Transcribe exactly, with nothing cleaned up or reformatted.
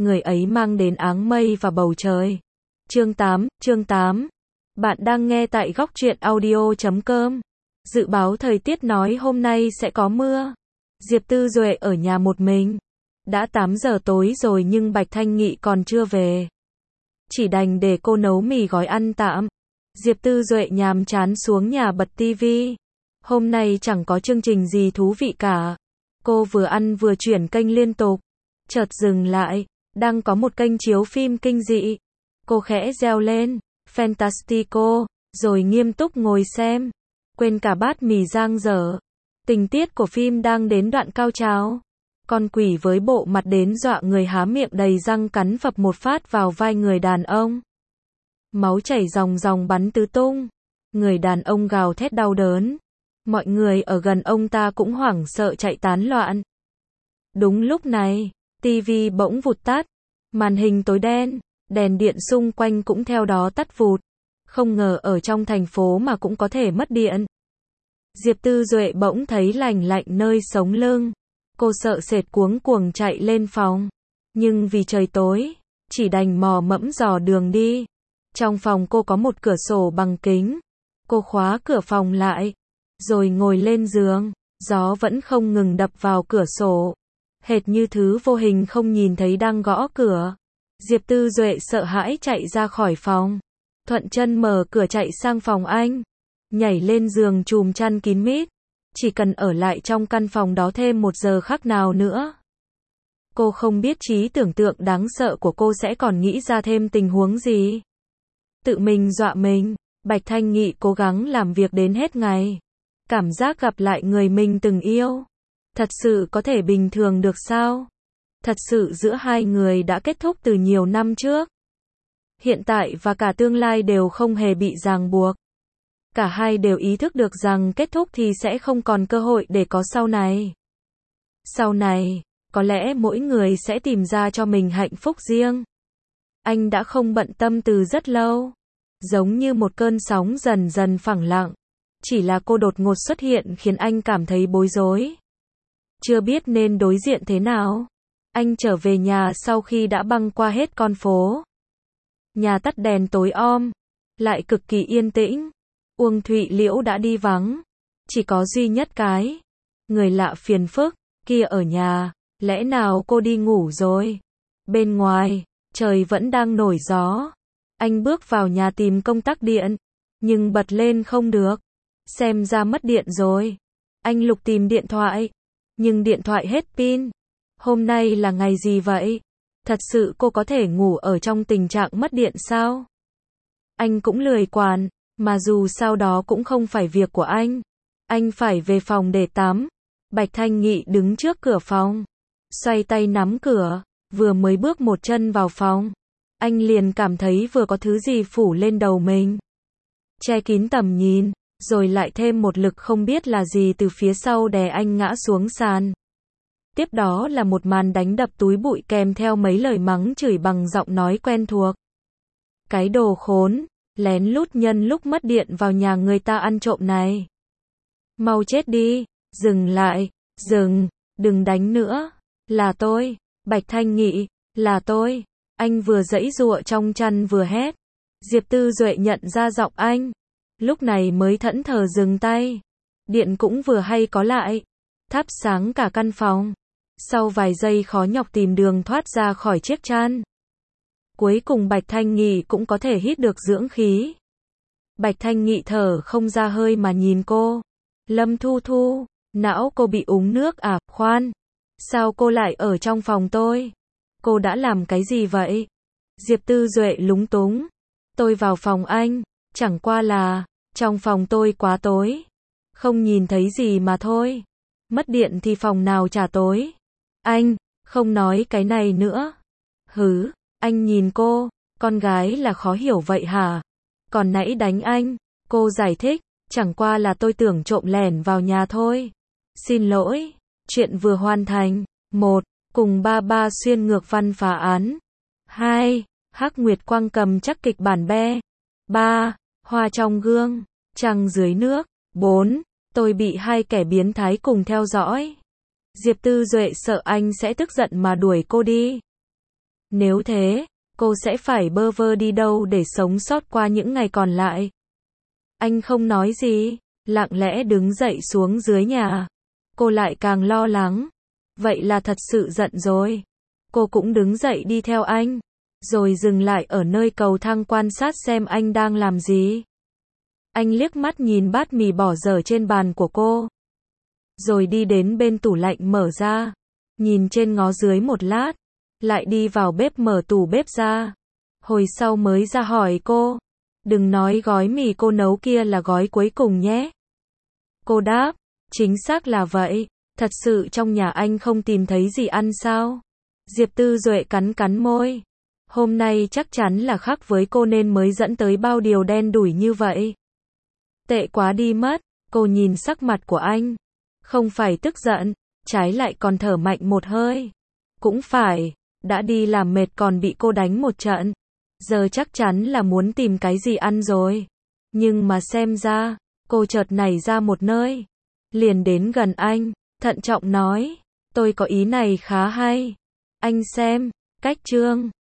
người ấy mang đến áng mây và bầu trời. Chương tám, chương tám. Bạn đang nghe tại góc truyện audio chấm com. Dự báo thời tiết nói hôm nay sẽ có mưa. Diệp Tư Duệ ở nhà một mình. Đã tám giờ tối rồi nhưng Bạch Thanh Nghị còn chưa về. Chỉ đành để cô nấu mì gói ăn tạm. Diệp Tư Duệ nhàm chán xuống nhà bật tivi. Hôm nay chẳng có chương trình gì thú vị cả. Cô vừa ăn vừa chuyển kênh liên tục. Chợt dừng lại, đang có một kênh chiếu phim kinh dị. Cô khẽ reo lên, Fantastico, rồi nghiêm túc ngồi xem. Quên cả bát mì giang dở. Tình tiết của phim đang đến đoạn cao trào. Con quỷ với bộ mặt đến dọa người há miệng đầy răng cắn phập một phát vào vai người đàn ông. Máu chảy ròng ròng bắn tứ tung. Người đàn ông gào thét đau đớn. Mọi người ở gần ông ta cũng hoảng sợ chạy tán loạn. Đúng lúc này, tivi bỗng vụt tắt. Màn hình tối đen, đèn điện xung quanh cũng theo đó tắt vụt. Không ngờ ở trong thành phố mà cũng có thể mất điện. Diệp Tư Duệ bỗng thấy lành lạnh nơi sống lưng. Cô sợ sệt cuống cuồng chạy lên phòng. Nhưng vì trời tối, chỉ đành mò mẫm dò đường đi. Trong phòng cô có một cửa sổ bằng kính. Cô khóa cửa phòng lại, rồi ngồi lên giường. Gió vẫn không ngừng đập vào cửa sổ. Hệt như thứ vô hình không nhìn thấy đang gõ cửa. Diệp Tư Duệ sợ hãi chạy ra khỏi phòng. Thuận chân mở cửa chạy sang phòng anh. Nhảy lên giường chùm chăn kín mít. Chỉ cần ở lại trong căn phòng đó thêm một giờ khắc nào nữa. Cô không biết trí tưởng tượng đáng sợ của cô sẽ còn nghĩ ra thêm tình huống gì. Tự mình dọa mình, Bạch Thanh Nghị cố gắng làm việc đến hết ngày. Cảm giác gặp lại người mình từng yêu. Thật sự có thể bình thường được sao? Thật sự giữa hai người đã kết thúc từ nhiều năm trước. Hiện tại và cả tương lai đều không hề bị ràng buộc. Cả hai đều ý thức được rằng kết thúc thì sẽ không còn cơ hội để có sau này. Sau này, có lẽ mỗi người sẽ tìm ra cho mình hạnh phúc riêng. Anh đã không bận tâm từ rất lâu. Giống như một cơn sóng dần dần phẳng lặng. Chỉ là cô đột ngột xuất hiện khiến anh cảm thấy bối rối. Chưa biết nên đối diện thế nào. Anh trở về nhà sau khi đã băng qua hết con phố. Nhà tắt đèn tối om. Lại cực kỳ yên tĩnh. Uông Thụy Liễu đã đi vắng. Chỉ có duy nhất cái người lạ phiền phức kia ở nhà. Lẽ nào cô đi ngủ rồi? Bên ngoài, trời vẫn đang nổi gió. Anh bước vào nhà tìm công tắc điện. Nhưng bật lên không được. Xem ra mất điện rồi. Anh lục tìm điện thoại. Nhưng điện thoại hết pin. Hôm nay là ngày gì vậy? Thật sự cô có thể ngủ ở trong tình trạng mất điện sao? Anh cũng lười quản. Mà dù sao đó cũng không phải việc của anh. Anh phải về phòng để tắm. Bạch Thanh Nghị đứng trước cửa phòng. Xoay tay nắm cửa. Vừa mới bước một chân vào phòng. Anh liền cảm thấy vừa có thứ gì phủ lên đầu mình. Che kín tầm nhìn. Rồi lại thêm một lực không biết là gì từ phía sau đè anh ngã xuống sàn. Tiếp đó là một màn đánh đập túi bụi kèm theo mấy lời mắng chửi bằng giọng nói quen thuộc. Cái đồ khốn. Lén lút nhân lúc mất điện vào nhà người ta ăn trộm này. Mau chết đi, dừng lại, dừng, đừng đánh nữa, là tôi, Bạch Thanh Nghị, là tôi. Anh vừa giãy giụa trong chăn vừa hét. Diệp Tư Duệ nhận ra giọng anh. Lúc này mới thẫn thờ dừng tay. Điện cũng vừa hay có lại. Thắp sáng cả căn phòng. Sau vài giây khó nhọc tìm đường thoát ra khỏi chiếc chăn. Cuối cùng Bạch Thanh Nghị cũng có thể hít được dưỡng khí. Bạch Thanh Nghị thở không ra hơi mà nhìn cô. Lâm Thu Thu, não cô bị úng nước à? Khoan, sao cô lại ở trong phòng tôi? Cô đã làm cái gì vậy? Diệp Tư Duệ lúng túng. Tôi vào phòng anh, chẳng qua là, trong phòng tôi quá tối. Không nhìn thấy gì mà thôi. Mất điện thì phòng nào chả tối. Anh, không nói cái này nữa. Hứ. Anh nhìn cô, con gái là khó hiểu vậy hả? Còn nãy đánh anh, cô giải thích, chẳng qua là tôi tưởng trộm lẻn vào nhà thôi. Xin lỗi, chuyện vừa hoàn thành. Một, cùng ba ba xuyên ngược văn phá án. Hai, Hắc Nguyệt Quang cầm chắc kịch bản be. Ba, hoa trong gương, trăng dưới nước. Bốn, tôi bị hai kẻ biến thái cùng theo dõi. Diệp Tư Duệ sợ anh sẽ tức giận mà đuổi cô đi. Nếu thế, cô sẽ phải bơ vơ đi đâu để sống sót qua những ngày còn lại? Anh không nói gì, lặng lẽ đứng dậy xuống dưới nhà. Cô lại càng lo lắng. Vậy là thật sự giận rồi. Cô cũng đứng dậy đi theo anh, rồi dừng lại ở nơi cầu thang quan sát xem anh đang làm gì. Anh liếc mắt nhìn bát mì bỏ dở trên bàn của cô, rồi đi đến bên tủ lạnh mở ra, nhìn trên ngó dưới một lát, lại đi vào bếp mở tủ bếp ra. Hồi sau mới ra hỏi cô, đừng nói gói mì cô nấu kia là gói cuối cùng nhé. Cô đáp, chính xác là vậy, thật sự trong nhà anh không tìm thấy gì ăn sao? Diệp Tư Duệ cắn cắn môi. Hôm nay chắc chắn là khác với cô nên mới dẫn tới bao điều đen đủi như vậy. Tệ quá đi mất, cô nhìn sắc mặt của anh. Không phải tức giận, trái lại còn thở mạnh một hơi. Cũng phải, đã đi làm mệt còn bị cô đánh một trận. Giờ chắc chắn là muốn tìm cái gì ăn rồi. Nhưng mà xem ra, cô chợt nảy ra một nơi. Liền đến gần anh, thận trọng nói, tôi có ý này khá hay. Anh xem, cách trương.